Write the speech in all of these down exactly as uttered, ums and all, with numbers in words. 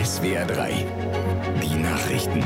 S W R drei. Die Nachrichten.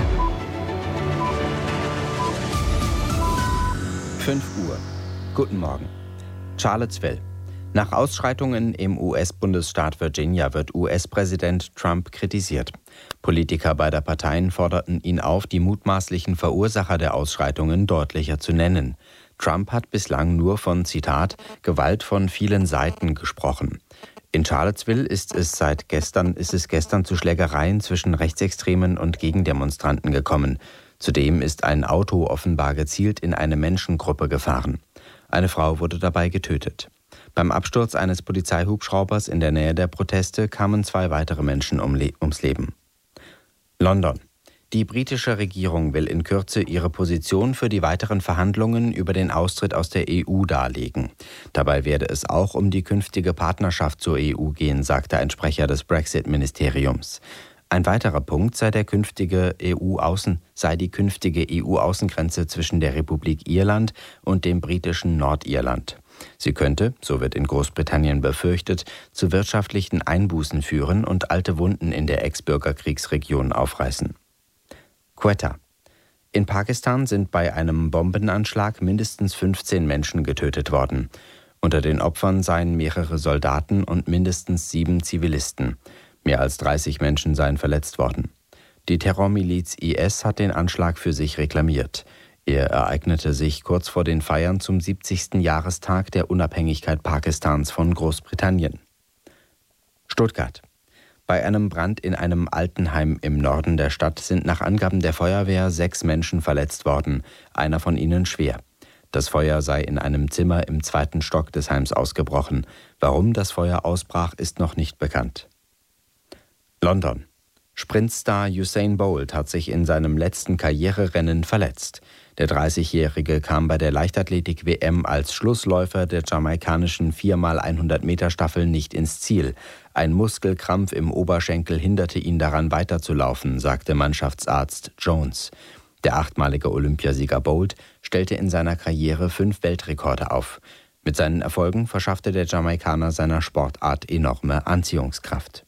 fünf Uhr. Guten Morgen. Charlottesville. Nach Ausschreitungen im U S-Bundesstaat Virginia wird U S-Präsident Trump kritisiert. Politiker beider Parteien forderten ihn auf, die mutmaßlichen Verursacher der Ausschreitungen deutlicher zu nennen. Trump hat bislang nur von, Zitat, Gewalt von vielen Seiten gesprochen. In Charlottesville ist es seit gestern, ist es gestern zu Schlägereien zwischen Rechtsextremen und Gegendemonstranten gekommen. Zudem ist ein Auto offenbar gezielt in eine Menschengruppe gefahren. Eine Frau wurde dabei getötet. Beim Absturz eines Polizeihubschraubers in der Nähe der Proteste kamen zwei weitere Menschen ums Leben. London. Die britische Regierung will in Kürze ihre Position für die weiteren Verhandlungen über den Austritt aus der E U darlegen. Dabei werde es auch um die künftige Partnerschaft zur E U gehen, sagte ein Sprecher des Brexit-Ministeriums. Ein weiterer Punkt sei, der künftige E U-Außen, sei die künftige E U-Außengrenze zwischen der Republik Irland und dem britischen Nordirland. Sie könnte, so wird in Großbritannien befürchtet, zu wirtschaftlichen Einbußen führen und alte Wunden in der Ex-Bürgerkriegsregion aufreißen. Quetta. In Pakistan sind bei einem Bombenanschlag mindestens fünfzehn Menschen getötet worden. Unter den Opfern seien mehrere Soldaten und mindestens sieben Zivilisten. Mehr als dreißig Menschen seien verletzt worden. Die Terrormiliz I S hat den Anschlag für sich reklamiert. Er ereignete sich kurz vor den Feiern zum siebzigsten Jahrestag der Unabhängigkeit Pakistans von Großbritannien. Stuttgart. Bei einem Brand in einem Altenheim im Norden der Stadt sind nach Angaben der Feuerwehr sechs Menschen verletzt worden, einer von ihnen schwer. Das Feuer sei in einem Zimmer im zweiten Stock des Heims ausgebrochen. Warum das Feuer ausbrach, ist noch nicht bekannt. London. Sprintstar Usain Bolt hat sich in seinem letzten Karriererennen verletzt. Der dreißigjährige kam bei der Leichtathletik-W M als Schlussläufer der jamaikanischen vier mal hundert Meter Staffel nicht ins Ziel. Ein Muskelkrampf im Oberschenkel hinderte ihn daran weiterzulaufen, sagte Mannschaftsarzt Jones. Der achtmalige Olympiasieger Bolt stellte in seiner Karriere fünf Weltrekorde auf. Mit seinen Erfolgen verschaffte der Jamaikaner seiner Sportart enorme Anziehungskraft.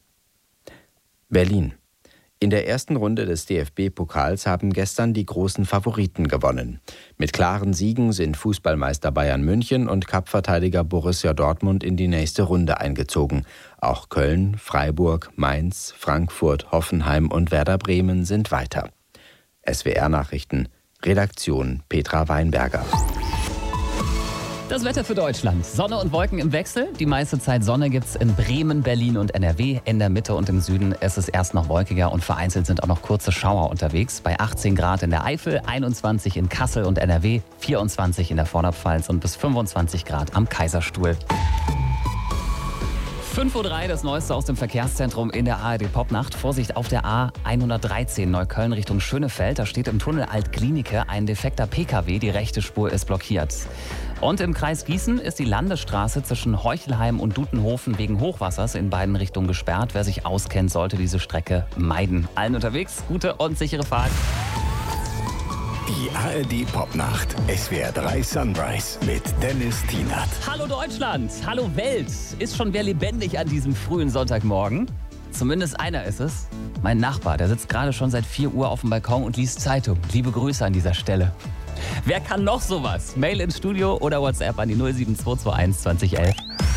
Berlin. In der ersten Runde des D F B-Pokals haben gestern die großen Favoriten gewonnen. Mit klaren Siegen sind Fußballmeister Bayern München und Cup-Verteidiger Borussia Dortmund in die nächste Runde eingezogen. Auch Köln, Freiburg, Mainz, Frankfurt, Hoffenheim und Werder Bremen sind weiter. S W R-Nachrichten, Redaktion Petra Weinberger. Das Wetter für Deutschland. Sonne und Wolken im Wechsel. Die meiste Zeit Sonne gibt's in Bremen, Berlin und N R W. In der Mitte und im Süden ist es erst noch wolkiger und vereinzelt sind auch noch kurze Schauer unterwegs. Bei achtzehn Grad in der Eifel, einundzwanzig in Kassel und N R W, vierundzwanzig in der Vorderpfalz und bis fünfundzwanzig Grad am Kaiserstuhl. fünf Uhr drei, das Neueste aus dem Verkehrszentrum in der A R D-Popnacht. Vorsicht auf der A hundertdreizehn Neukölln Richtung Schönefeld. Da steht im Tunnel Alt-Glienicke ein defekter P K W. Die rechte Spur ist blockiert. Und im Kreis Gießen ist die Landesstraße zwischen Heuchelheim und Dutenhofen wegen Hochwassers in beiden Richtungen gesperrt. Wer sich auskennt, sollte diese Strecke meiden. Allen unterwegs, gute und sichere Fahrt. Die A R D-Popnacht. S W R drei Sunrise mit Dennis Tienert. Hallo Deutschland, hallo Welt. Ist schon wer lebendig an diesem frühen Sonntagmorgen? Zumindest einer ist es. Mein Nachbar, der sitzt gerade schon seit vier Uhr auf dem Balkon und liest Zeitung. Liebe Grüße an dieser Stelle. Wer kann noch sowas? Mail ins Studio oder WhatsApp an die null sieben zwei zwei eins zwanzig elf.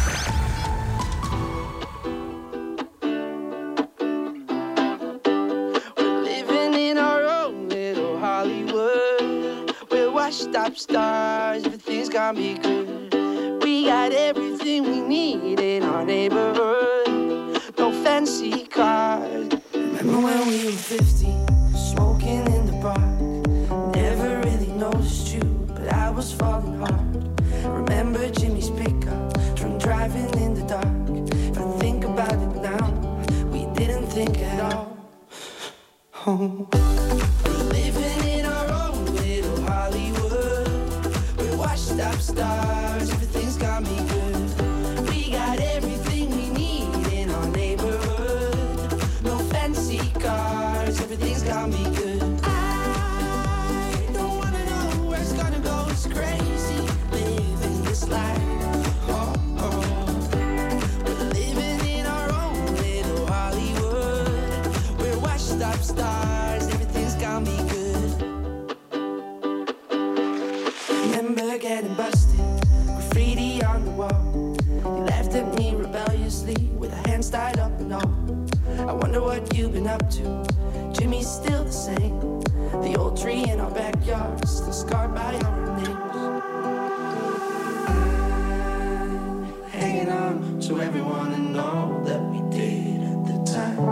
Stop stars, everything's gonna be good. We got everything we need in our neighborhood. No fancy cars. Remember when we were fifteen, smoking in the park. Never really noticed you, but I was falling hard. Remember Jimmy's pickup, drunk driving in the dark. If I think about it now, we didn't think at all. Oh. Stop stars, everything's got me good. We got everything we need in our neighborhood. No fancy cars, everything's got me good. I don't wanna know where it's gonna go, it's crazy living this life. Oh, oh. We're living in our own little Hollywood. We're stars, everything's gonna be good. Remember getting busted, graffiti on the wall. You laughed at me rebelliously with our hands tied up and all. I wonder what you've been up to. Jimmy's still the same. The old tree in our backyard, still scarred by our names. I'm hanging on to everyone and all that we did at the time.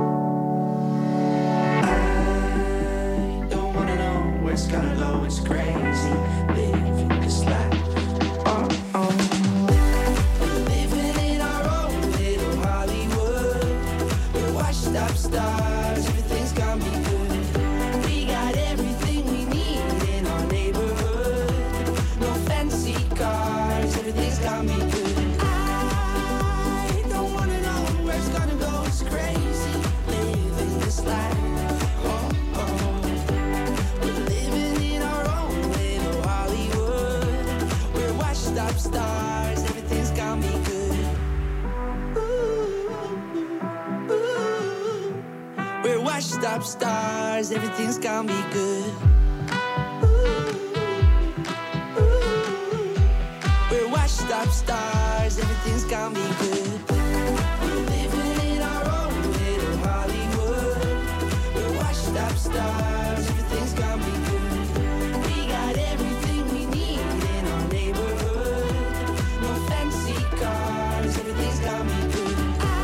I don't wanna know where it's gonna go. It's crazy living this life. Oh, oh. We're living in our own little Hollywood. We're washed up stars. Everything's gonna be good. We got everything we need in our neighborhood. No fancy cars. Everything's gonna be good. I don't wanna know where it's gonna go. It's crazy living this life. Oh, oh. We're living in our own little Hollywood. We're washed up stars. Everything's gonna be good. Ooh, ooh. We're washed up stars. Everything's gonna be good. Ooh, ooh. We're washed up stars. Everything's gonna be good. We're living in our own little Hollywood. We're washed up stars. Everything's gonna be good. We got everything we need in our neighborhood. No fancy cars. Everything's gonna be good.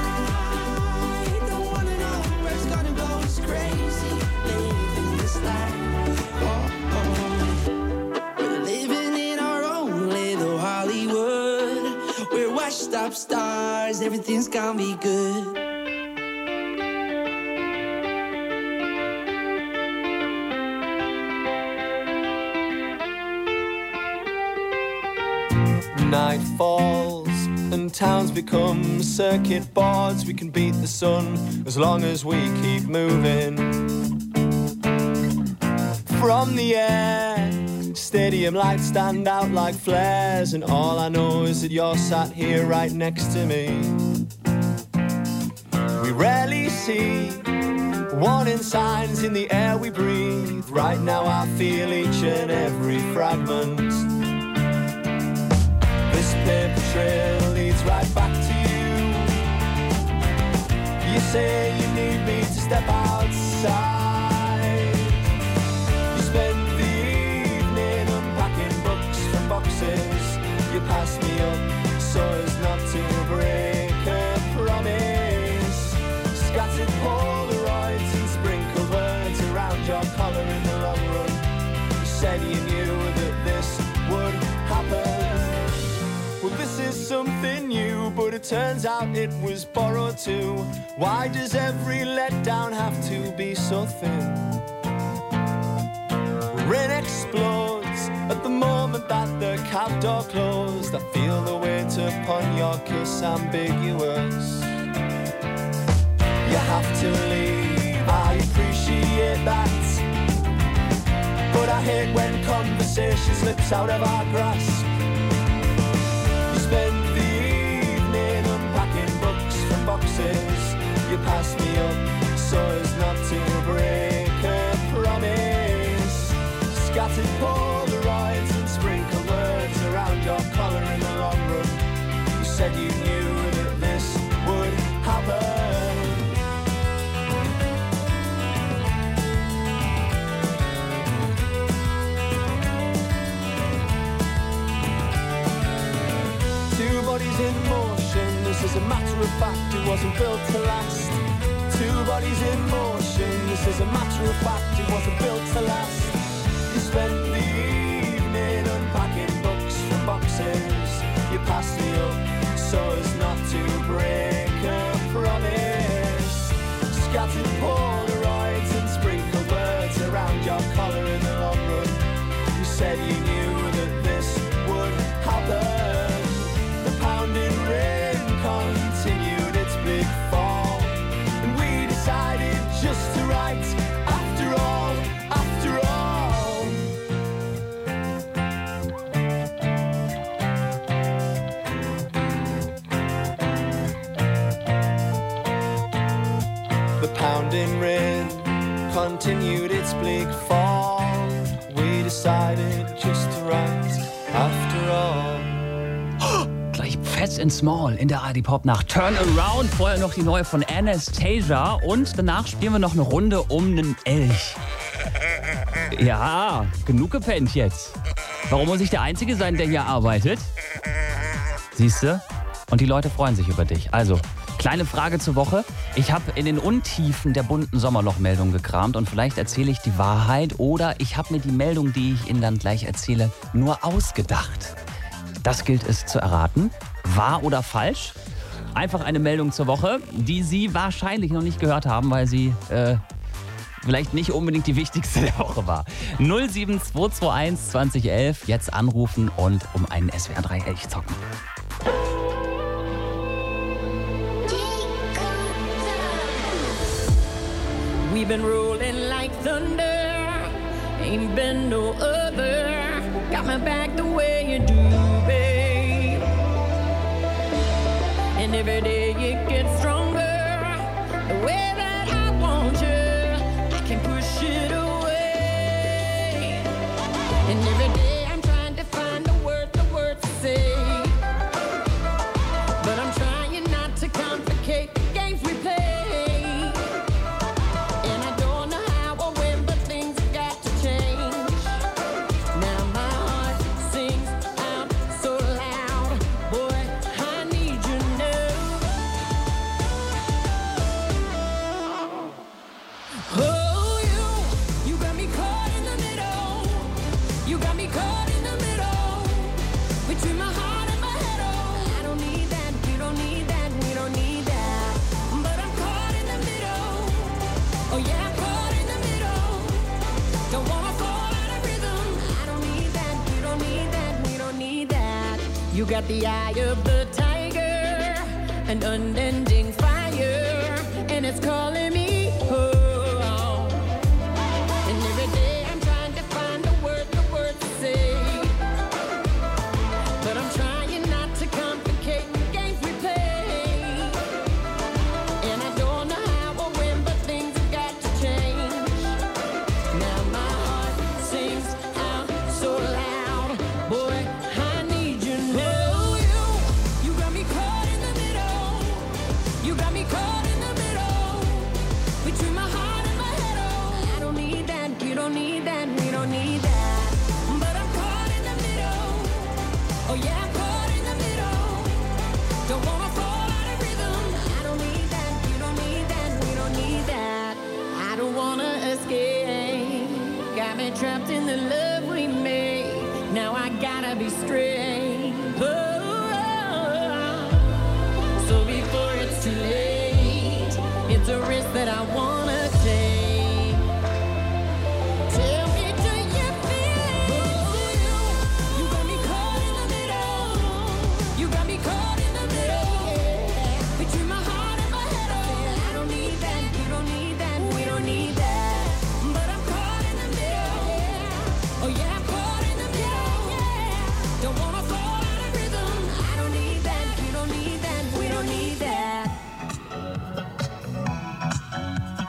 I don't wanna know where it's gonna go. It's crazy living this life. Oh, oh. We're living in our own little Hollywood. We're washed up stars. Everything's gonna be good. Night falls and towns become circuit boards. We can beat the sun as long as we keep moving. From the air, stadium lights stand out like flares, and all I know is that you're sat here right next to me. We rarely see warning signs in the air we breathe. Right now I feel each and every fragment. This paper trail leads right back to you. You say you need me to step outside. You spend the evening unpacking books from boxes. You pass me up so as not to break a promise. Scattered Polaroids and sprinkled words around your collar in the long run. You said you knew that this would happen. Well, this is something new, but it turns out it was borrowed too. Why does every letdown have to be so thin? Rain explodes at the moment that the cab door closed. I feel the weight upon your kiss ambiguous. You have to leave, I appreciate that, but I hate when conversation slips out of our grasp. Spend the evening unpacking books from boxes. You pass me up so as not to break a promise. Scattered Polaroids and sprinkled words around your collar in the long run. You said you knew that this would happen. Two bodies in motion, this is a matter of fact, it wasn't built to last. Two bodies in motion, this is a matter of fact, it wasn't built to last. You spent the evening unpacking books from boxes. You passed me up so as not to break a promise. Scattered Polaroids and sprinkled words around your collar in the long run. You said you knew that this would happen. Pounding rain continued its big fall, and we decided just to write after all, after all. The pounding rain continued its bleak fall. We decided just to write after all. Gleich Fats and Small in der A R D Pop-Nacht. Turn Around, vorher noch die neue von Anastasia und danach spielen wir noch eine Runde um einen Elch. Ja, genug gepennt jetzt. Warum muss ich der Einzige sein, der hier arbeitet? Siehst du? Und die Leute freuen sich über dich. Also, kleine Frage zur Woche. Ich habe in den Untiefen der bunten Sommerlochmeldung gekramt und vielleicht erzähle ich die Wahrheit oder ich habe mir die Meldung, die ich Ihnen dann gleich erzähle, nur ausgedacht. Das gilt es zu erraten. Wahr oder falsch? Einfach eine Meldung zur Woche, die Sie wahrscheinlich noch nicht gehört haben, weil sie äh, vielleicht nicht unbedingt die wichtigste der Woche war. null sieben zwei zwei eins zwanzig elf, jetzt anrufen und um einen S W R drei Elch zocken. We've been rolling like thunder, ain't been no other. Got my back the way you do, babe. And every day it gets stronger, the way that I want you, I can push it away. And every day I'm trying to find the word, the words to say, but I'm trying not to complicate the games we play. You got the eye of the tiger, an unending fire, and it's calling me home. And every day I'm trying to find the word, the word to say, but I'm trying not to complicate the games we play. And I don't know how or when, but things have got to change. Now my heart sings out so loud, boy, I need you now. Trapped in the love we made, now I gotta be straight. Oh, oh, oh. So before it's too late, it's a risk that I wanna take. Tell me, do you feel it? Oh, you got me caught in the middle. You got me caught in the middle, yeah. Between my heart and my head. Oh, I don't need that, you don't need that, we don't need that. Oh yeah, I'm caught in the middle, yeah. Don't wanna fall out of rhythm. I don't need that, you don't need that, we don't need that.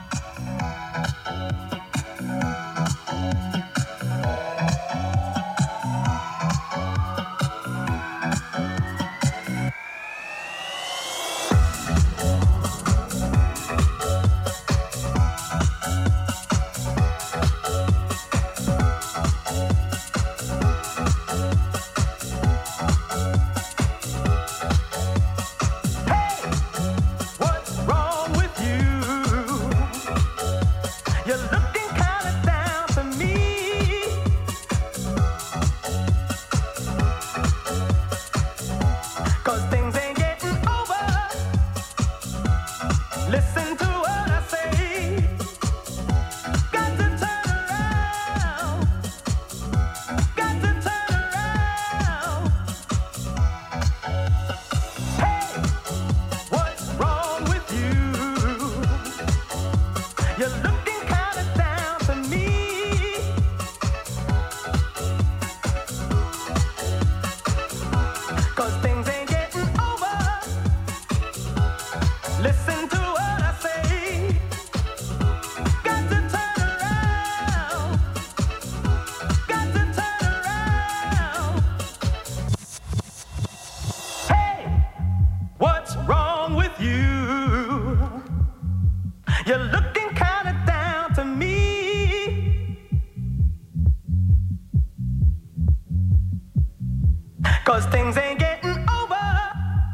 You're looking kinda down to me, 'cause things ain't getting over.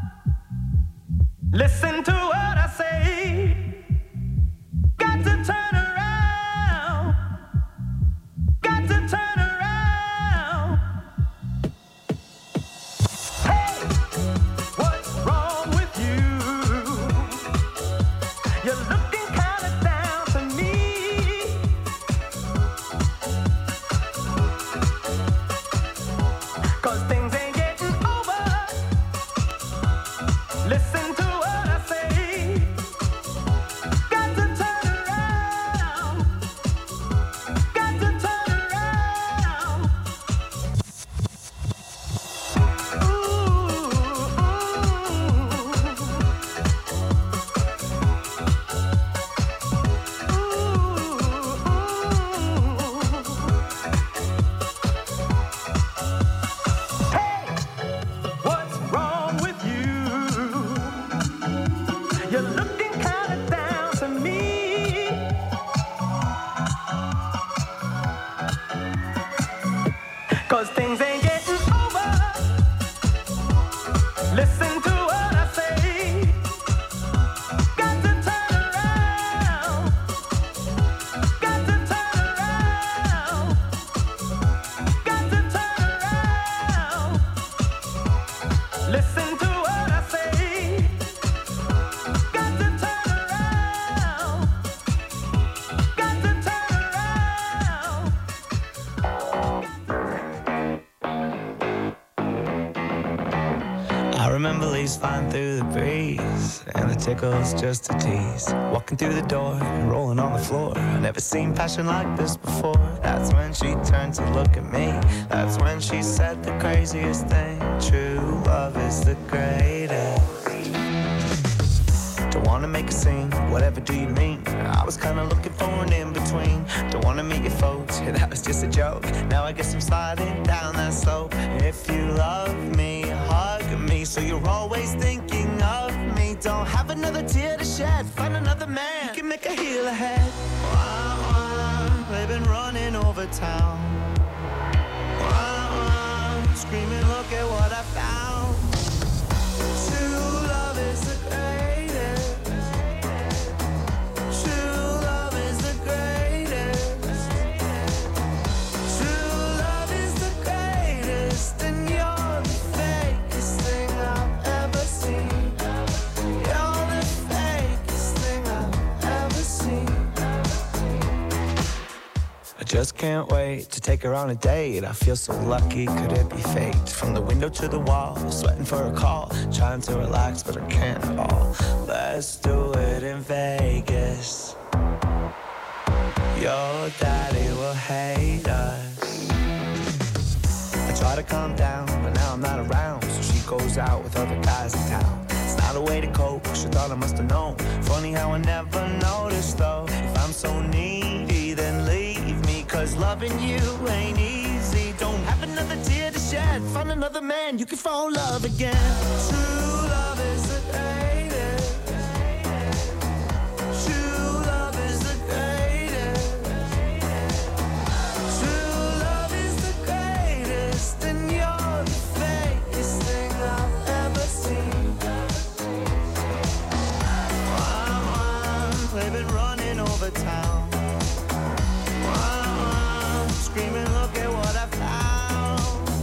Listen to what I say. Got to turn around. Got to turn around. Hey, what's wrong with you? You're looking kinda down to me, 'cause things ain't getting over. Listen to what I say. Got to turn around. Got to turn around. Ooh, ooh. Hey, what's wrong with you? You're looking kinda down to me, 'cause things ain't getting over. Listen to what I say. Got to turn around. Got to turn around. Got to turn around. Listen to what I say. Got to turn around. Got to turn around. I remember leaves flying through the breeze, and the tickles just a tease. Walking through the door and rolling on the floor. I've never seen passion like this before. That's when she turned to look at me. That's when she said the craziest thing. True love is the greatest. Don't wanna make a scene, whatever do you mean? I was kinda looking for an in-between. Don't wanna meet your folks, yeah, that was just a joke. Now I guess I'm sliding down that slope. If you love me, hug me, so you're always thinking of me. Don't have another tear to shed, find another man. You can make a heel ahead. Wah, wah, they've been running over town. Wah, wah, screaming, look at what I found. True love is the greatest. True love is the greatest. True love is the greatest, and you're the fakest thing I've ever seen. You're the fakest thing I've ever seen. I just can't wait to take her on a date. I feel so lucky, could it be fate? From the window to the wall, sweating for a call. Trying to relax, but I can't at all. Let's do it in Vegas. Your daddy will hate us. I try to calm down, but now I'm not around. So she goes out with other guys in town. It's not a way to cope, she thought I must have known. Funny how I never noticed though. If I'm so needy, then leave me, 'cause loving you ain't easy. Don't have another tear to shed, find another man, you can fall in love again. True love is the greatest. True love is the greatest. True love is the greatest, and you're the fakest thing I've ever seen. Wah, wah, they've been running over town. Wah, wah, screaming, look at what I found.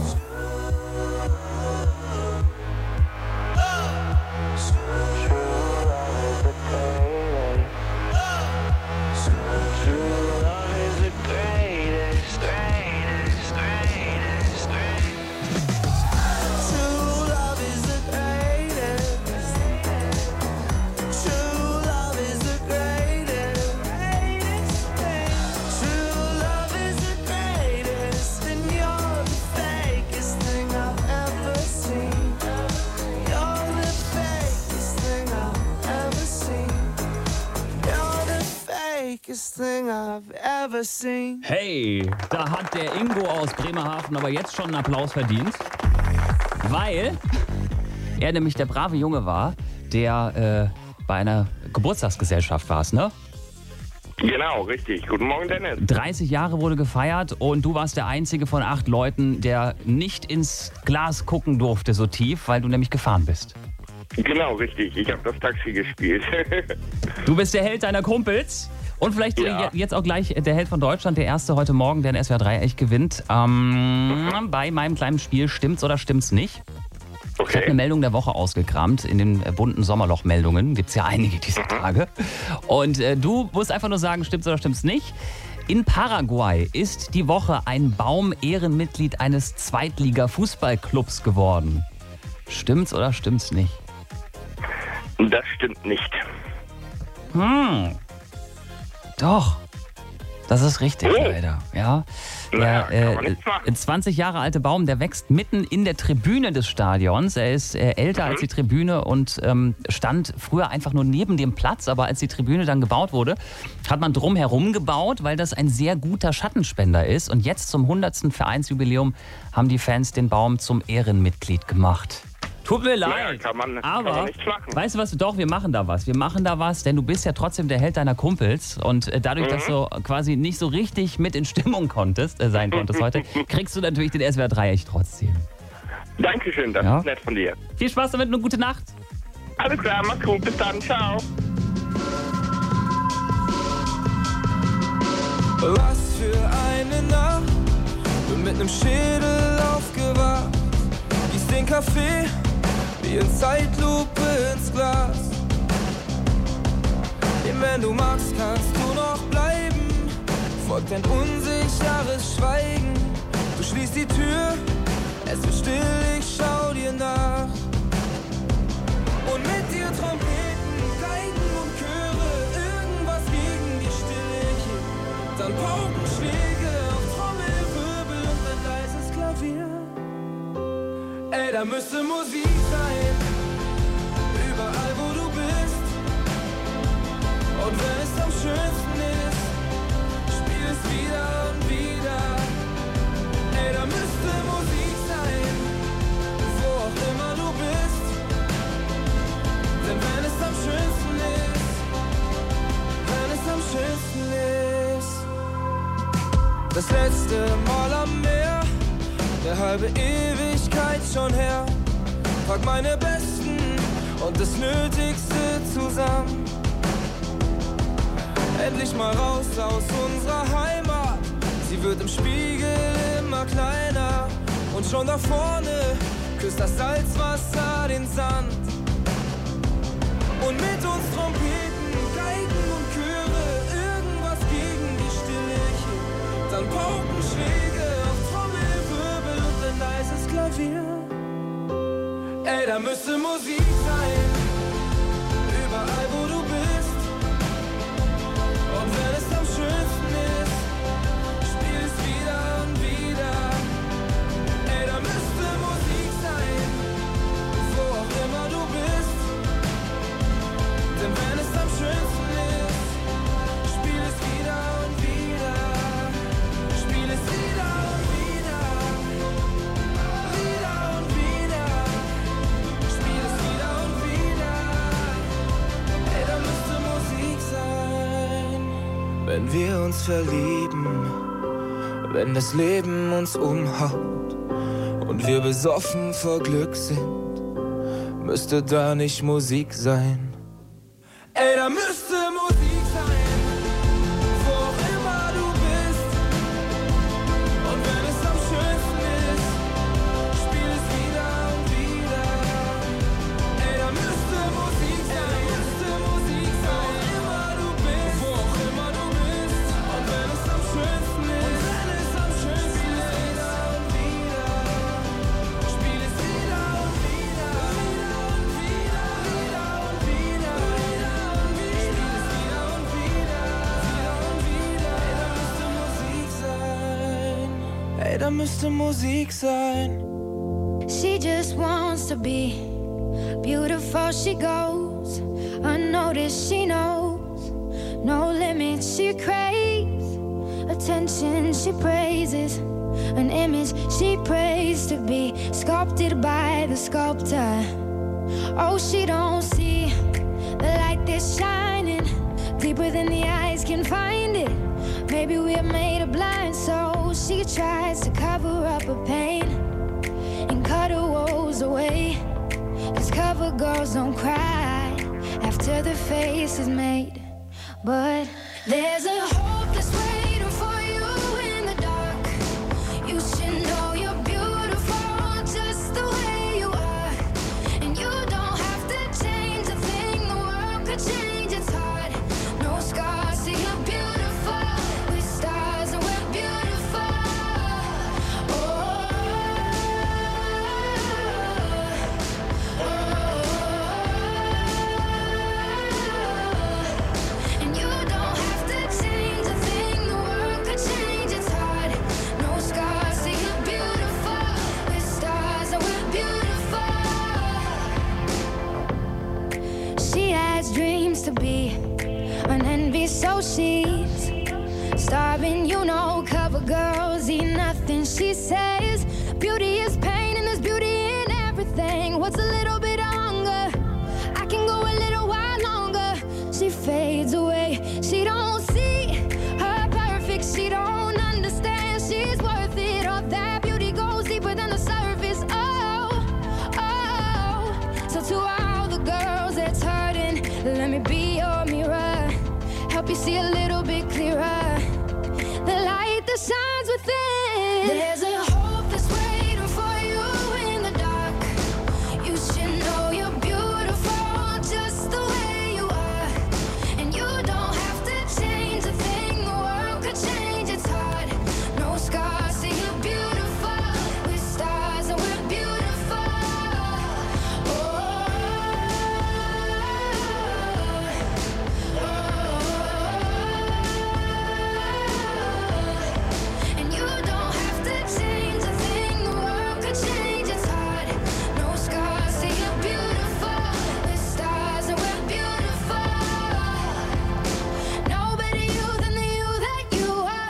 Thing I've ever seen. Hey, da hat der Ingo aus Bremerhaven aber jetzt schon einen Applaus verdient, weil er nämlich der brave Junge war, der äh, bei einer Geburtstagsgesellschaft war, ne? Genau, richtig. Guten Morgen, Dennis. dreißig Jahre wurde gefeiert und du warst der einzige von acht Leuten, der nicht ins Glas gucken durfte so tief, weil du nämlich gefahren bist. Genau, richtig. Ich habe das Taxi gespielt. Du bist der Held deiner Kumpels und vielleicht Ja. jetzt auch gleich der Held von Deutschland, der erste heute Morgen, der in S W R drei echt gewinnt. Ähm, bei meinem kleinen Spiel Stimmt's oder stimmt's nicht? Ich habe eine Okay. Meldung der Woche ausgekramt. In den äh, bunten Sommerloch-Meldungen gibt es ja einige dieser Tage. Und äh, du musst einfach nur sagen, stimmt's oder stimmt's nicht. In Paraguay ist die Woche ein Baum Ehrenmitglied eines Zweitliga-Fußballclubs geworden. Stimmt's oder stimmt's nicht? Das stimmt nicht. Hm. Doch. Das ist richtig, Oh. leider. Ja. Naja, Der kann man äh, nichts machen. zwanzig Jahre alte Baum, der wächst mitten in der Tribüne des Stadions. Er ist äh, älter Mhm. als die Tribüne und ähm, stand früher einfach nur neben dem Platz. Aber als die Tribüne dann gebaut wurde, hat man drumherum gebaut, weil das ein sehr guter Schattenspender ist. Und jetzt zum hundertsten Vereinsjubiläum haben die Fans den Baum zum Ehrenmitglied gemacht. Tut mir leid, Naja, kann man, kann aber man nichts machen. weißt du was? Doch, wir machen da was. Wir machen da was, denn du bist ja trotzdem der Held deiner Kumpels. Und äh, dadurch, dass du quasi nicht so richtig mit in Stimmung konntest, äh, sein konntest heute, kriegst du natürlich den S W R drei echt trotzdem. Dankeschön, das Ja. ist nett von dir. Viel Spaß damit und eine gute Nacht. Alles klar, mach's gut. Bis dann. Ciao. Was für eine Nacht, bin mit nem Schädel aufgewacht. Gieß den Kaffee wie in Zeitlupe ins Glas. Denn wenn du magst, kannst du noch bleiben. Folgt ein unsicheres Schweigen. Du schließt die Tür, es wird still, ich schau dir nach. Und mit dir Trompeten, Geige und Chöre, irgendwas gegen die Stille hier. Dann Paukenschläge auf Trommelwirbel und ein leises Klavier. Ey, da müsste Musik sein, überall wo du bist. Und wenn es am schönsten ist, spiel es wieder und wieder. Ey, da müsste Musik sein, wo auch immer du bist. Denn wenn es am schönsten ist, wenn es am schönsten ist. Das letzte Mal am Meer, eine halbe Ewigkeit schon her. Pack meine Besten und das Nötigste zusammen. Endlich mal raus aus unserer Heimat. Sie wird im Spiegel immer kleiner. Und schon da vorne küsst das Salzwasser den Sand. Und mit uns Trompeten, Geigen und Chöre, irgendwas gegen die Stille hier. Dann Paukenschläge auf Trommelwirbel und ein leises Klavier. Ey, da müsste Musik sein, überall wo du bist. Und wenn es am schönsten ist, spiel es wieder und wieder. Ey, da müsste Musik sein, wo auch immer du bist. Denn wenn es am schönsten ist, spiel es wieder und wieder. Spiel es wieder und wieder. Wieder und wieder. Spiel es wieder und wieder. Ey, da müsste Musik sein. Wenn wir uns verlieben, wenn das Leben uns umhaut und wir besoffen vor Glück sind, müsste da nicht Musik sein. Ey, da müsste Musik sein, wo auch immer du bist. Und wenn es am schönsten ist, spiel es wieder und wieder. Ey, da müsste Musik sein, müsste Musik sein, wo immer du bist, wo auch immer du bist. Und wenn es am schönsten ist, und wenn es am schönsten ist, wieder und wieder. Spiel es wieder und wieder, wieder und wieder, wieder und wieder, wieder und wieder. Spiel es wieder und wieder, wieder und wieder. Ey, da müsste Musik sein. Ey, da müsste Musik sein. She just wants to be beautiful. She goes unnoticed. She knows no limits. She craves attention. She praises an image. She prays to be sculpted by the sculptor. Oh, she don't see the light that's shining deeper than the eyes can find it. Maybe we're made of blind souls. She tries to cover up her pain and cut her woes away. Cause cover girls don't cry after the face is made. But there's a hope that's waiting for you in the dark. You should know you're beautiful just the way you are. And you don't have to change a thing, the world could change, it's hard. No scars, see you're beautiful. With stars and we're beautiful. Oh, oh, oh. And you don't have to change a thing, the world could change, it's hard. No scars, see you're beautiful. With stars and we're beautiful. She has dreams to be an envy, so she's starving, you know. Cover girls eat nothing, she says. Beauty is pain and there's beauty in everything. What's a little bit of hunger? I can go a little while longer. She fades away, she don't see her perfect, she don't understand she's worth it. All that beauty goes deeper than the surface. Oh, oh. So to all the girls that's hurting, let me be your mirror, help you see a little bit clearer, the light that shines within. There's a hope that's waiting for you in the dark. You should know you're beautiful just the way you are. And you don't have to change a thing, the world could change, it's hard. No scars, see you're beautiful. With stars and we're beautiful. Oh, oh, oh. And you don't have to change a thing, the world could change, it's hard. No scars, see you're beautiful. With stars and we're beautiful. No better you than the you that you are.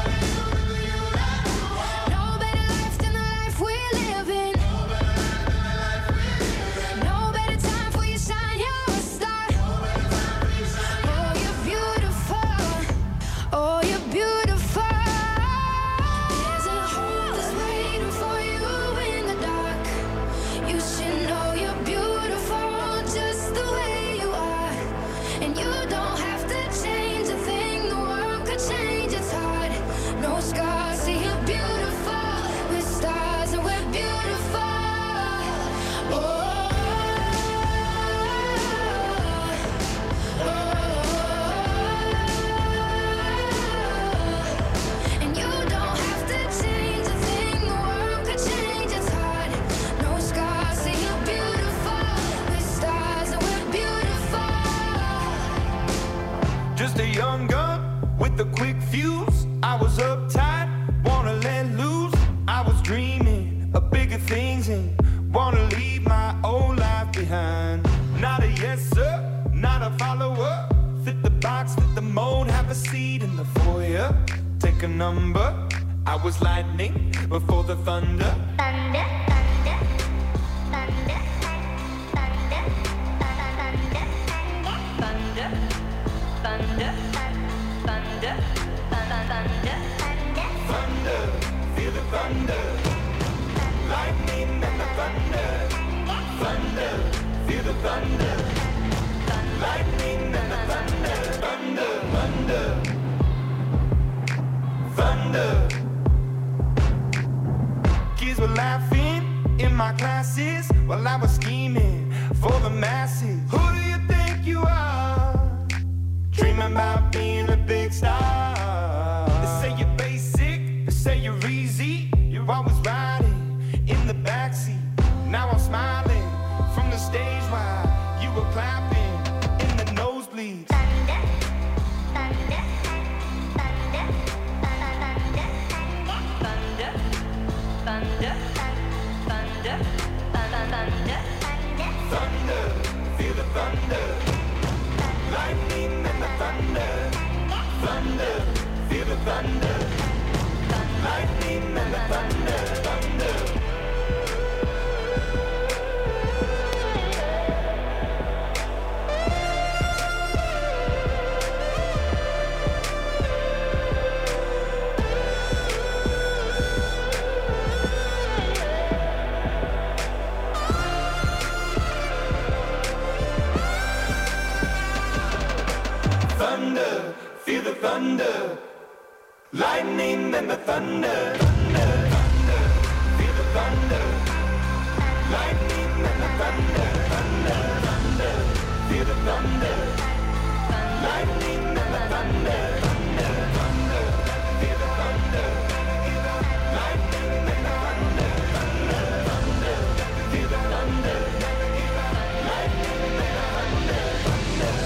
No better life than the life we're living. No better time for you shine, you're a star. Oh, you're beautiful. Oh, you're beautiful. There's a hope that's waiting for you in the dark. You should know you're beautiful just the way you are. And you don't have to change a thing, the world could change, it's hard. No scars, see you're beautiful. With stars and we're beautiful. Oh, oh, oh. And you don't have to change a thing, the world could change, it's hard. No scars, see you're beautiful. With stars and we're beautiful. Just a young gun with a quick fuse. I was uptight, wanna let loose. I was dreaming of bigger things and wanna leave my old life behind. Not a yes sir, not a follower. Fit the box, fit the mold, have a seat in the foyer. Take a number. I was lightning before the thunder. Thunder, thunder, thunder, thunder, thunder, thunder, thunder, thunder, thunder, Thunder, feel the thunder. Lightning and the thunder. Thunder, feel the thunder. Lightning and the thunder. Thunder, thunder. Thunder. Kids were laughing in my classes while I was scheming for the masses. Who do you think you are? Dreaming about being a big star. They say you're basic, they say you're easy. You're always riding in the backseat. Now I'm smiling from the stage while you were clapping in the nosebleeds. thunder, thunder, thunder, thunder, Thunder, thunder, thunder, thunder, Thunder, feel the thunder. Lightning and the thunder. Thunder, feel the thunder. Lightning and the thunder. Thunder. feel the thunder, lightning and the thunder, thunder, thunder, feel the thunder, lightning and the thunder, thunder, thunder, feel the thunder, lightning and the thunder, thunder, thunder, feel the thunder, lightning and the thunder, thunder, thunder, feel the thunder, lightning and the thunder, thunder.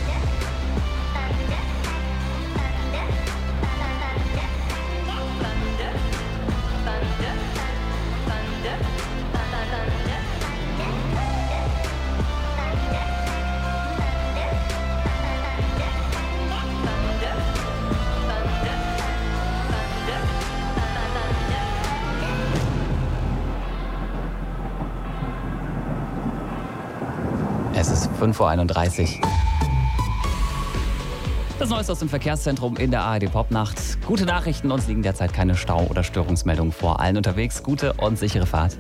Es ist fünf Uhr einunddreißig. Das Neueste aus dem Verkehrszentrum in der A R D Popnacht. Gute Nachrichten, uns liegen derzeit keine Stau- oder Störungsmeldungen vor. Allen unterwegs gute und sichere Fahrt.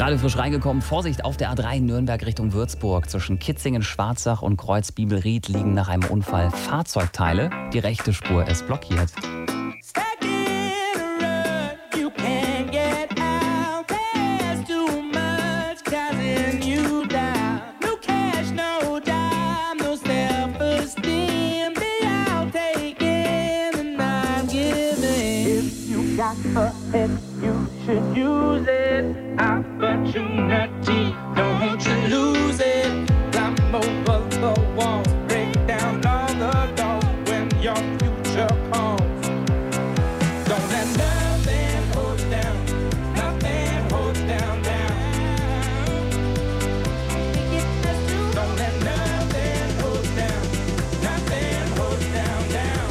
Gerade frisch reingekommen, Vorsicht auf der A drei Nürnberg Richtung Würzburg. Zwischen Kitzingen, Schwarzach und Kreuz-Biebelried liegen nach einem Unfall Fahrzeugteile. Die rechte Spur ist blockiert. You should use it. Opportunity, don't you lose it. Climb over the wall, break down all the doors when your future comes. Don't let nothing hold down, nothing hold down, down. Don't let nothing hold down, nothing hold down, down.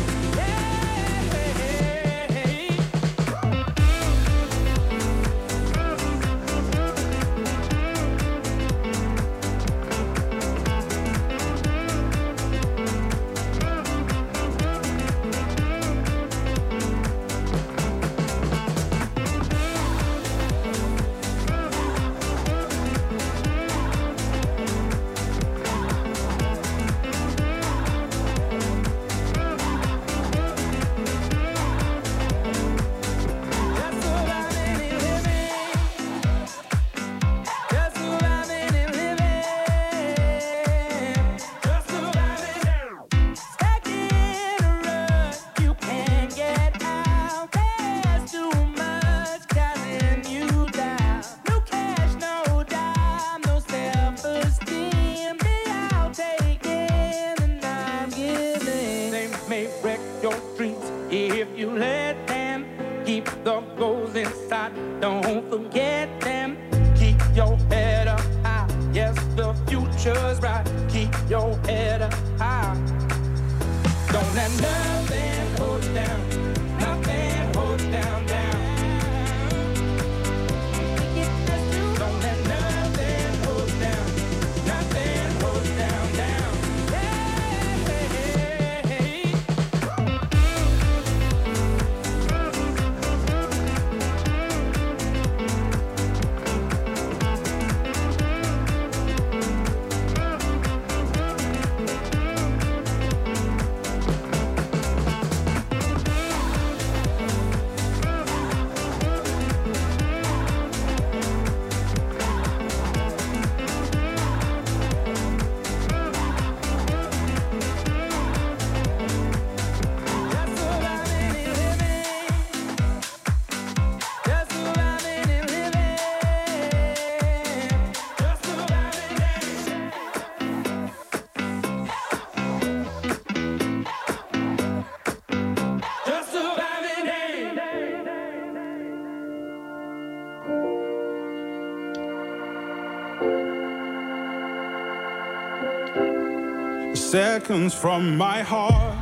Seconds from my heart,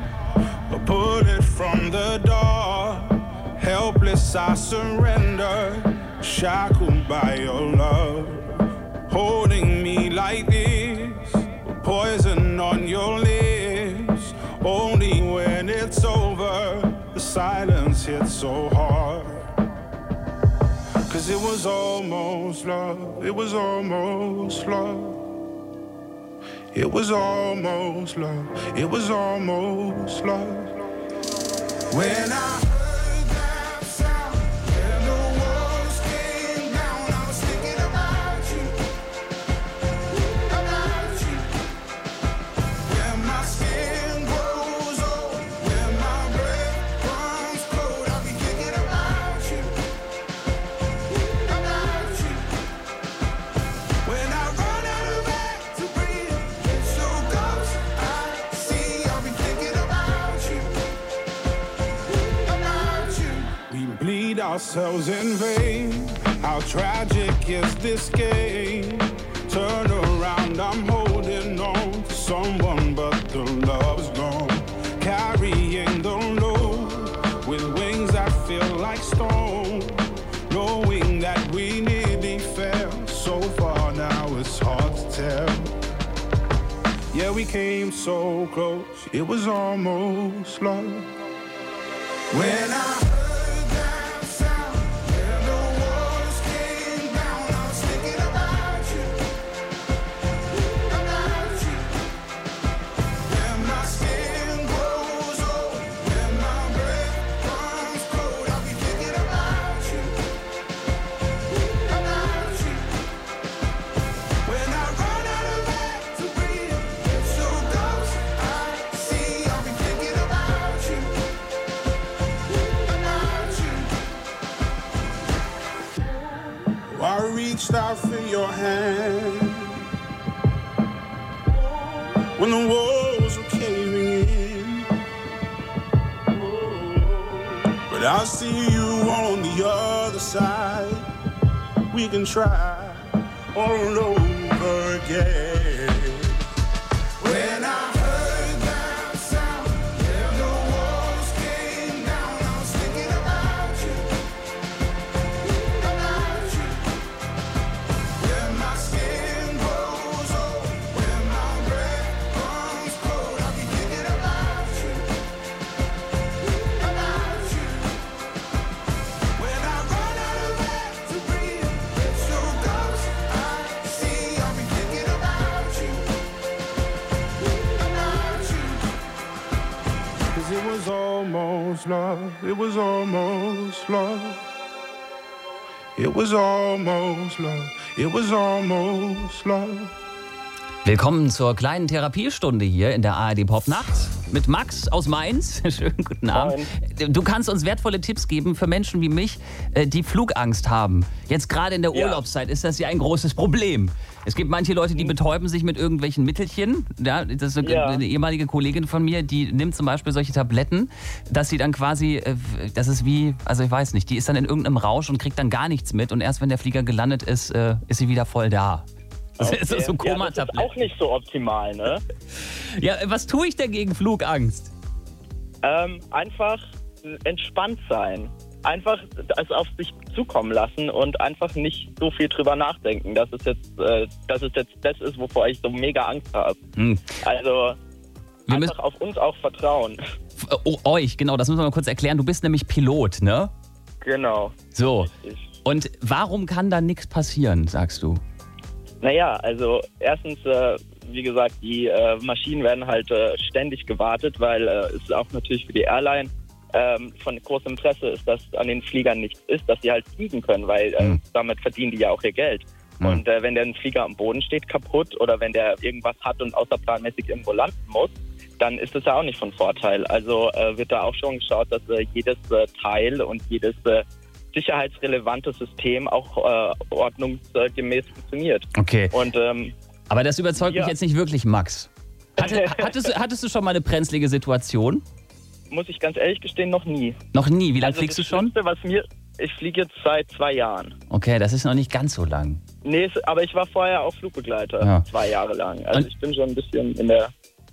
a bullet from the door. Helpless I surrender, shackled by your love. Holding me like this, poison on your lips. Only when it's over, the silence hits so hard. Cause it was almost love, it was almost love. It was almost love, it was almost love. When I heard that sound, when the walls came down, I was thinking about you, about you. When my skin grows old, when my breath runs cold, I'll be thinking about you, about you. When I run out of air to breathe, ourselves in vain. How tragic is this game? Turn around, I'm holding on to someone, but the love's gone. Carrying the load with wings that feel like stone. Knowing that we nearly fell so far, now it's hard to tell. Yeah, we came so close, it was almost love. When I heard that sound, when the walls came down, I was thinking but I'll see you on the other side. We can try all over again. When I heard that sound, yeah, the walls came down. I was thinking about you, about you. When my skin grows old, when my breath comes cold, I'll be thinking about you, about you. When I run out of air to breathe, it's so close I see. I'll be thinking about you, about you. 'Cause it was almost love, it was almost love. It was almost love, it was almost love. Willkommen zur kleinen Therapiestunde hier in der A R D Popnacht mit Max aus Mainz. Schönen guten Abend. Du kannst uns wertvolle Tipps geben für Menschen wie mich, äh, die Flugangst haben. Jetzt gerade in der Ja. Urlaubszeit ist das ja ein großes Problem. Es gibt manche Leute, die betäuben sich mit irgendwelchen Mittelchen. Ja, das ist eine, Ja. eine ehemalige Kollegin von mir, die nimmt zum Beispiel solche Tabletten, dass sie dann quasi, äh, das ist wie, also ich weiß nicht, die ist dann in irgendeinem Rausch und kriegt dann gar nichts mit und erst wenn der Flieger gelandet ist, äh, ist sie wieder voll da. Das ist so ja, das ist Koma-Tabletten. auch nicht so optimal, ne? Ja, was tue ich denn gegen Flugangst? Ähm, einfach entspannt sein. Einfach es auf sich zukommen lassen und einfach nicht so viel drüber nachdenken, dass es jetzt, äh, dass es jetzt das ist, wovor ich so mega Angst habe. Hm. Also Wir einfach auf uns auch vertrauen. F- Oh, euch, genau, das müssen wir mal kurz erklären. Du bist nämlich Pilot, ne? Genau. So. Richtig. Und warum kann da nichts passieren, sagst du? Naja, also erstens, äh, wie gesagt, die äh, Maschinen werden halt äh, ständig gewartet, weil äh, es auch natürlich für die Airline ähm, von großem Interesse ist, dass an den Fliegern nichts ist, dass sie halt fliegen können, weil äh, Hm. damit verdienen die ja auch ihr Geld. Hm. Und äh, wenn der ein Flieger am Boden steht kaputt oder wenn der irgendwas hat und außerplanmäßig irgendwo landen muss, dann ist das ja auch nicht von Vorteil. Also äh, wird da auch schon geschaut, dass äh, jedes äh, Teil und jedes äh, sicherheitsrelevante System auch äh, ordnungsgemäß funktioniert. Okay. Und ähm, Aber das überzeugt Ja. mich jetzt nicht wirklich, Max. Hatte, hattest, du- hattest du schon mal eine brenzlige Situation? muss ich ganz ehrlich gestehen, noch nie. Noch nie. Wie lange Also fliegst du das schon? Schlimmste, was mir, ich fliege jetzt seit zwei Jahren. Okay, das ist noch nicht ganz so lang. Nee, es- aber ich war vorher auch Flugbegleiter, Ja. zwei Jahre lang. Also Und- ich bin schon ein bisschen in der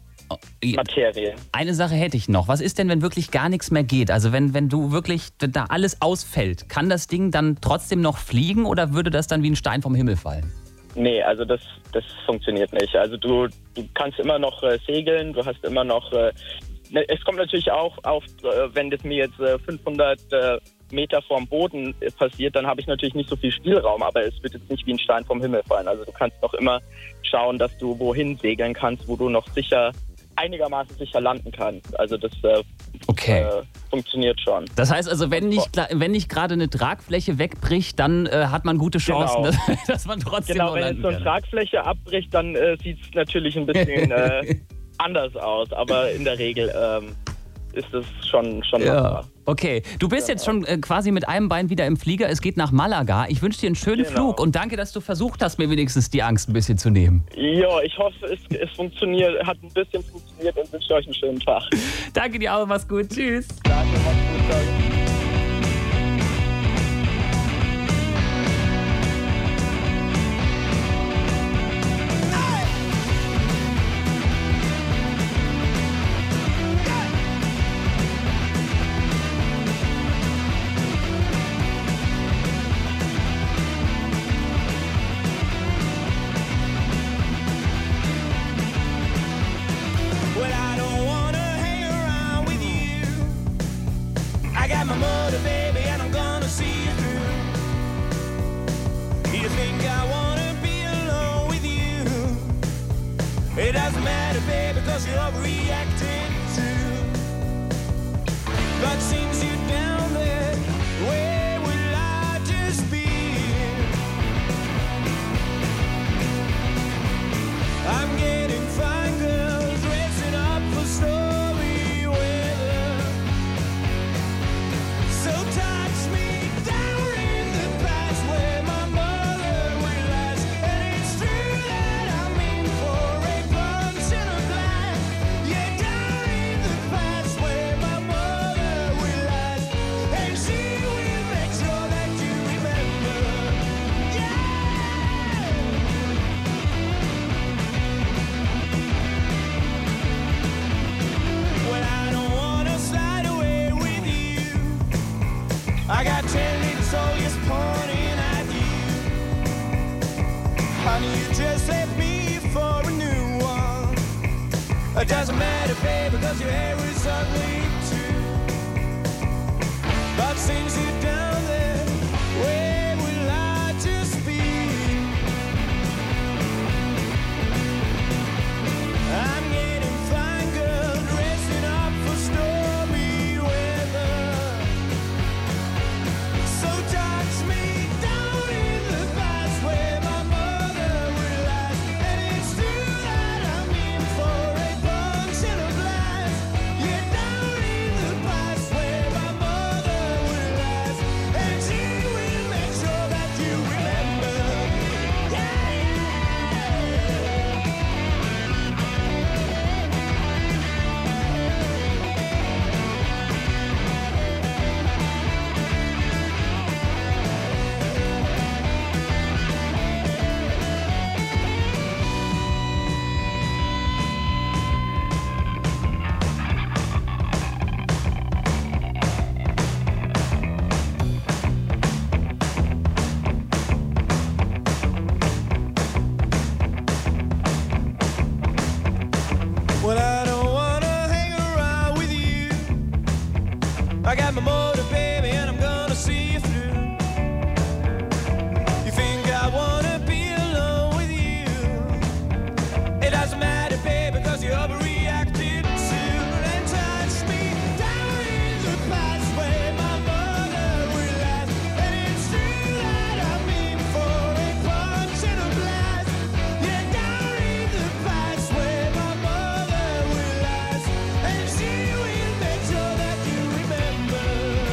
Materie. Eine Sache hätte ich noch. Was ist denn, wenn wirklich gar nichts mehr geht? Also wenn, wenn du wirklich, wenn da alles ausfällt, kann das Ding dann trotzdem noch fliegen oder würde das dann wie ein Stein vom Himmel fallen? Nee, also das, das funktioniert nicht. Also du, du kannst immer noch äh, segeln, du hast immer noch... Äh, ne, es kommt natürlich auch auf, äh, wenn das mir jetzt äh, fünfhundert äh, Meter vorm Boden äh, passiert, dann habe ich natürlich nicht so viel Spielraum, aber es wird jetzt nicht wie ein Stein vom Himmel fallen. Also du kannst noch immer schauen, dass du wohin segeln kannst, wo du noch sicher, einigermaßen sicher landen kannst. Also das äh, Okay. äh, funktioniert schon. Das heißt also, wenn nicht, gla- wenn nicht gerade eine Tragfläche wegbricht, dann äh, hat man gute Chancen, Genau. dass, dass man trotzdem Genau, noch wenn landen jetzt so eine kann. Tragfläche abbricht, dann äh, sieht es natürlich ein bisschen äh, anders aus. Aber in der Regel ähm, ist es schon, schon Ja. machbar. Okay, du bist jetzt schon äh, quasi mit einem Bein wieder im Flieger. Es geht nach Malaga. Ich wünsche dir einen schönen Genau. Flug und danke, dass du versucht hast, mir wenigstens die Angst ein bisschen zu nehmen. Ja, ich hoffe, es, es funktioniert, hat ein bisschen funktioniert und wünsche euch einen schönen Tag. Danke dir auch, mach's gut. Tschüss. Danke, macht's gut. Ciao. Well, I don't wanna hang around with you. I got my motor, baby, and I'm gonna see you through. You think I wanna be alone with you? It doesn't matter, baby, cause you're overreacting too. God sends you down there. Where will I just be? I'm getting fine girls dressing up for stormy weather. So touch me down in the past where my mother will last. And it's true that I'm in for a punch in a glass. Yeah, down in the past where my mother will last. It doesn't matter, babe, because your hair is ugly too. But since you're down there, where will I just be? I'm getting fine, girl, dressing up for stormy weather. So touch me down in the past where my mother will last. And it's true that I'm in for a punch and a blast. Yeah, down in the past where my mother will last. And she will make sure that you remember. Yeah, well, I don't wanna hang around with you. I got my motor, baby, and I'm gonna see you through. You think I wanna be alone with you? It doesn't matter, baby, cause you overreacted too. And touch me down in the past where my mother will last. And it's true that I'm in for a punch and a blast. Yeah, down in the past where my mother will last. And she will make sure that you remember.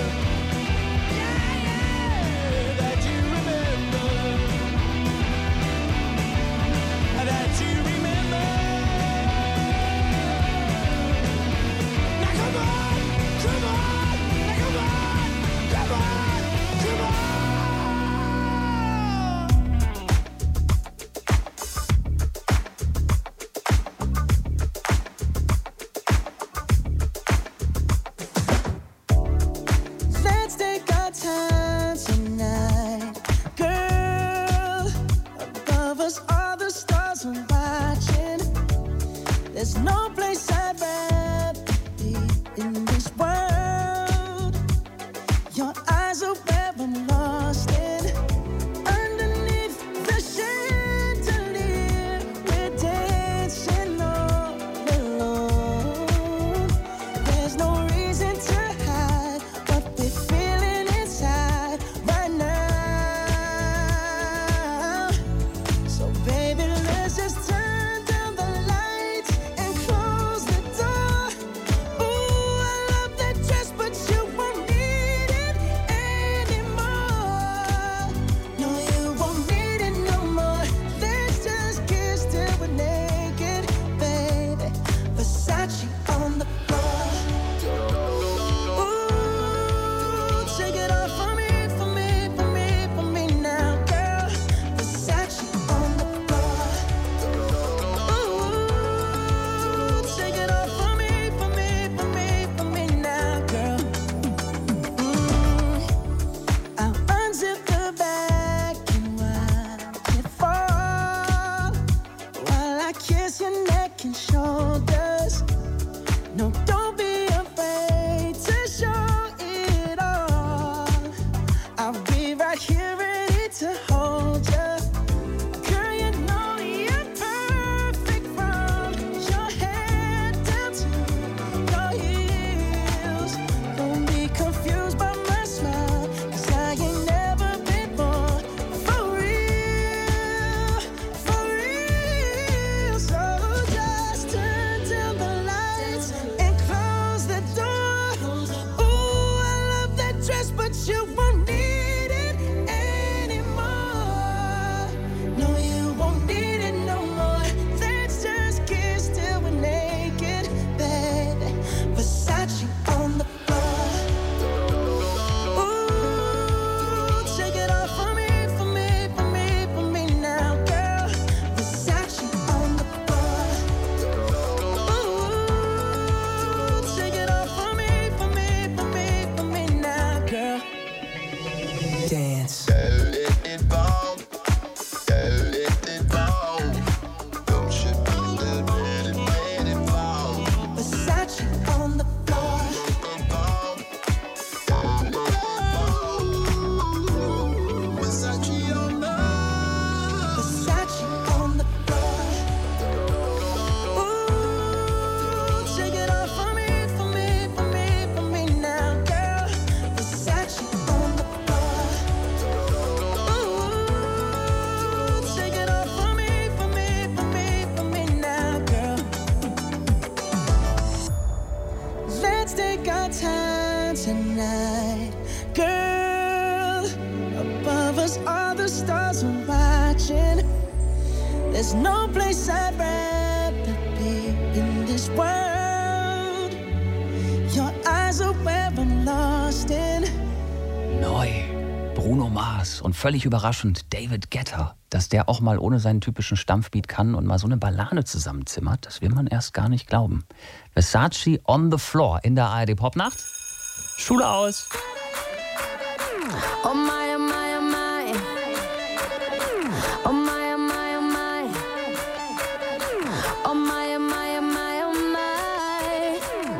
let's take our time tonight. Girl, above us all the stars are watching. There's no place I'd rather be in this world. Your eyes are where I'm lost in. Neu. Bruno Mars und völlig überraschend David Guetta. Dass der auch mal ohne seinen typischen Stampfbeat kann und mal so eine Ballade zusammenzimmert, das will man erst gar nicht glauben. Versace on the Floor in der A R D Popnacht. Schule aus. Oh my, oh my, oh my. Oh my, oh my, oh my. Oh my, oh my, oh my, oh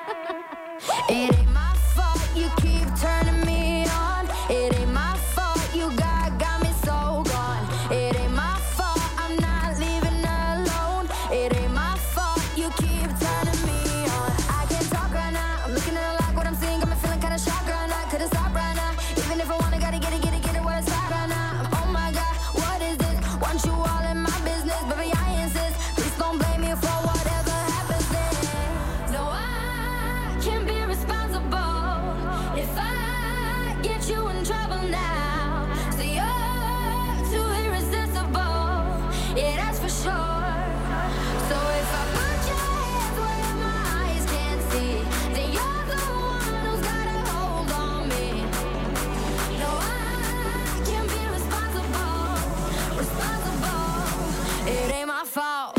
my. It ain't my fault you keep turning me on. It ain't my fault you got, got me so gone. It ain't my fault I'm not leaving alone. It ain't my fault you keep turning me on. I can't talk right now. I'm looking at it like what I'm seeing. Got me feeling kinda shocked right now. Couldn't stop right now. Even if I wanna, gotta get it, get it, get it where it's at right now. Oh my God, what is this? Want you all in my business, baby, I insist. Please don't blame me for whatever happens then. No, I can't be responsible if I get you in trouble now. So you're too irresistible, yeah, that's for sure. So if I put your hands where my eyes can't see, then you're the one who's got a hold on me. No, I can't be responsible, responsible. It ain't my fault.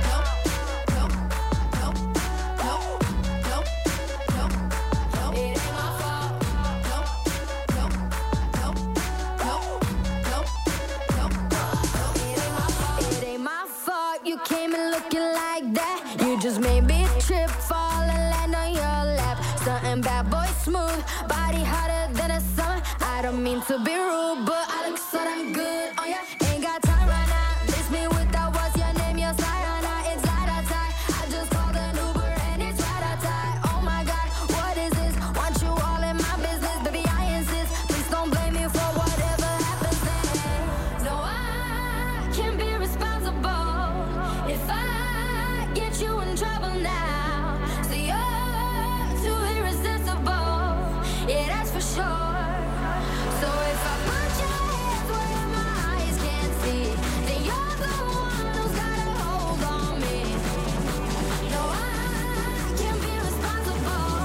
No, no, no, no, no, no, no. It ain't my fault. No, no, no, no, no, no, no. It ain't my fault. It ain't my fault you came in looking like that. You just made me trip, fall and land on your lap. Something bad boy smooth, body hotter than a summer. I don't mean to be rude, but I look so damn good on ya. Ain't got time right now. Miss me with that, what's your name? Your side right now. It's light outside. I just called an Uber and it's right outside. Oh my God, what is this? Want you all in my business, baby, I insist. Please don't blame me for whatever happens then. No, I can't be responsible if I get you in trouble now. So you're too irresistible, yeah, that's for sure. So if I put your hands where my eyes can't see, then you're the one who's got a hold on me. No, I can't be responsible,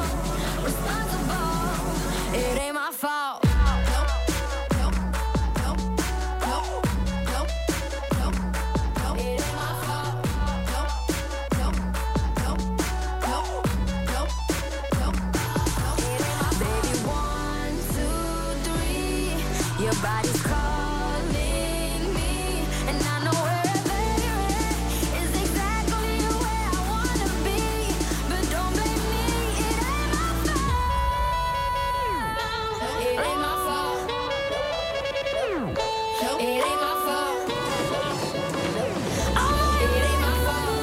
responsible. It ain't my fault. No, no, no, no, no, no, no. It ain't my fault. No, no, no, no, no, no, no. It ain't my fault. Baby, one, two, three. Your body's calling me, and I know wherever you're at is exactly where I wanna be. But don't blame me, it ain't my fault. It ain't my fault. It ain't my fault. Oh, it ain't my fault.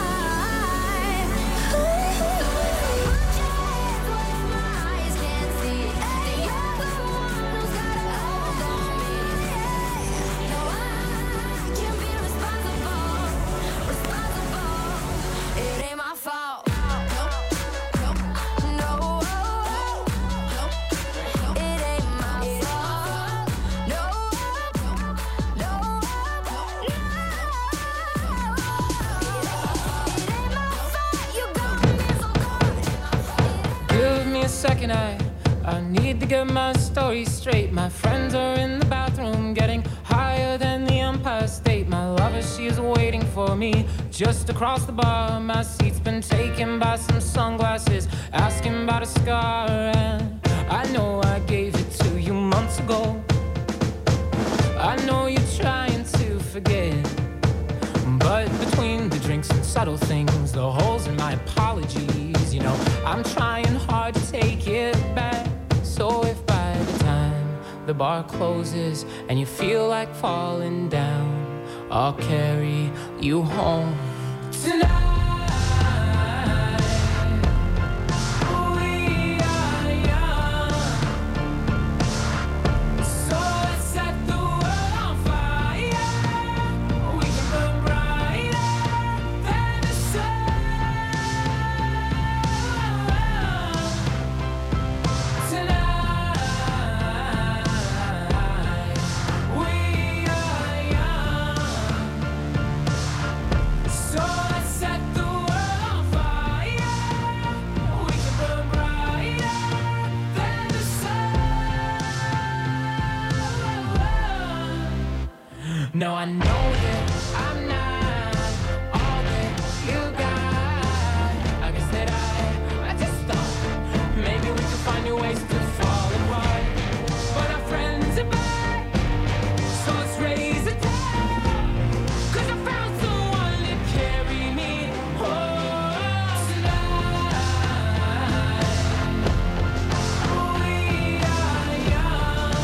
So if I put your hands where my eyes can't see, then you're the one who's got a hold on me. No, I can't be responsible, responsible. It ain't my fault. No, no, no, no. It ain't my fault. No, no, no, no. It ain't my fault. You got me so good. Give me a second, I, I need to get my story straight. My friends are in the bathroom getting higher than the Empire State. My lover, she is waiting for me just across the bar. My seat's been taken by some sunglasses, asking about a scar. And I know I gave it to you months ago. I know you're trying to forget, but between the drinks and subtle things, the holes in my apologies, you know, I'm trying hard to take it back. So if by the time the bar closes and you feel like falling down, I'll carry you home tonight. No, I know that I'm not all that you got. I guess that I, I just thought maybe we could find new ways to fall apart. But our friends are back, so let's raise a toast. 'Cause I found someone to carry me home tonight. We are young,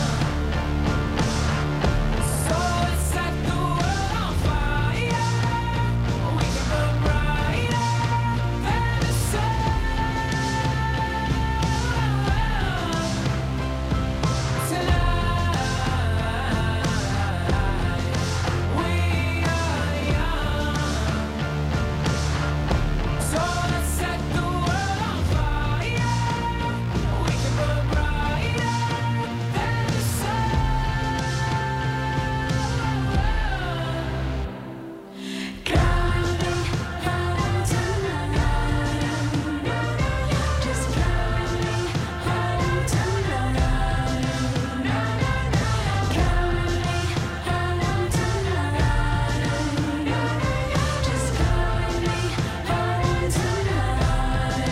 so let's set the world on fire. We can burn brighter than the sun tonight. We are young, so let's set the world on fire. We can burn brighter than the sun. Coming home tonight. Just coming home tonight. Coming home tonight. Just coming home tonight.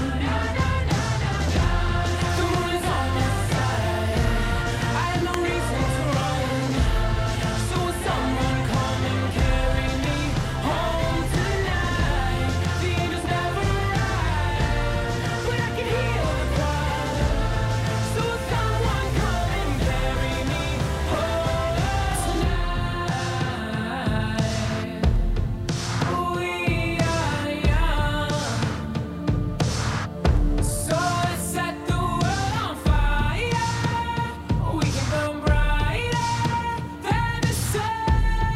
The moon is on my side. I have no reason to run. So will someone come and carry me home tonight? The angels never arrive, but I can hear the cry. So will someone come and carry me home tonight? We are young, so let's set the world on fire. We can burn brighter than the sun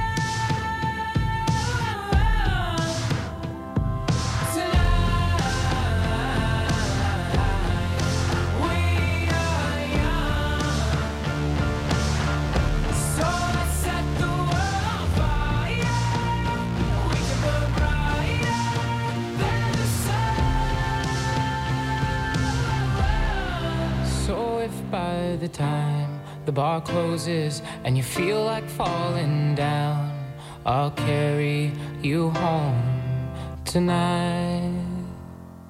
tonight. We are young, so let's set the world on fire. We can burn brighter than the sun. So if by the time the bar closes and you feel like falling down, I'll carry you home tonight.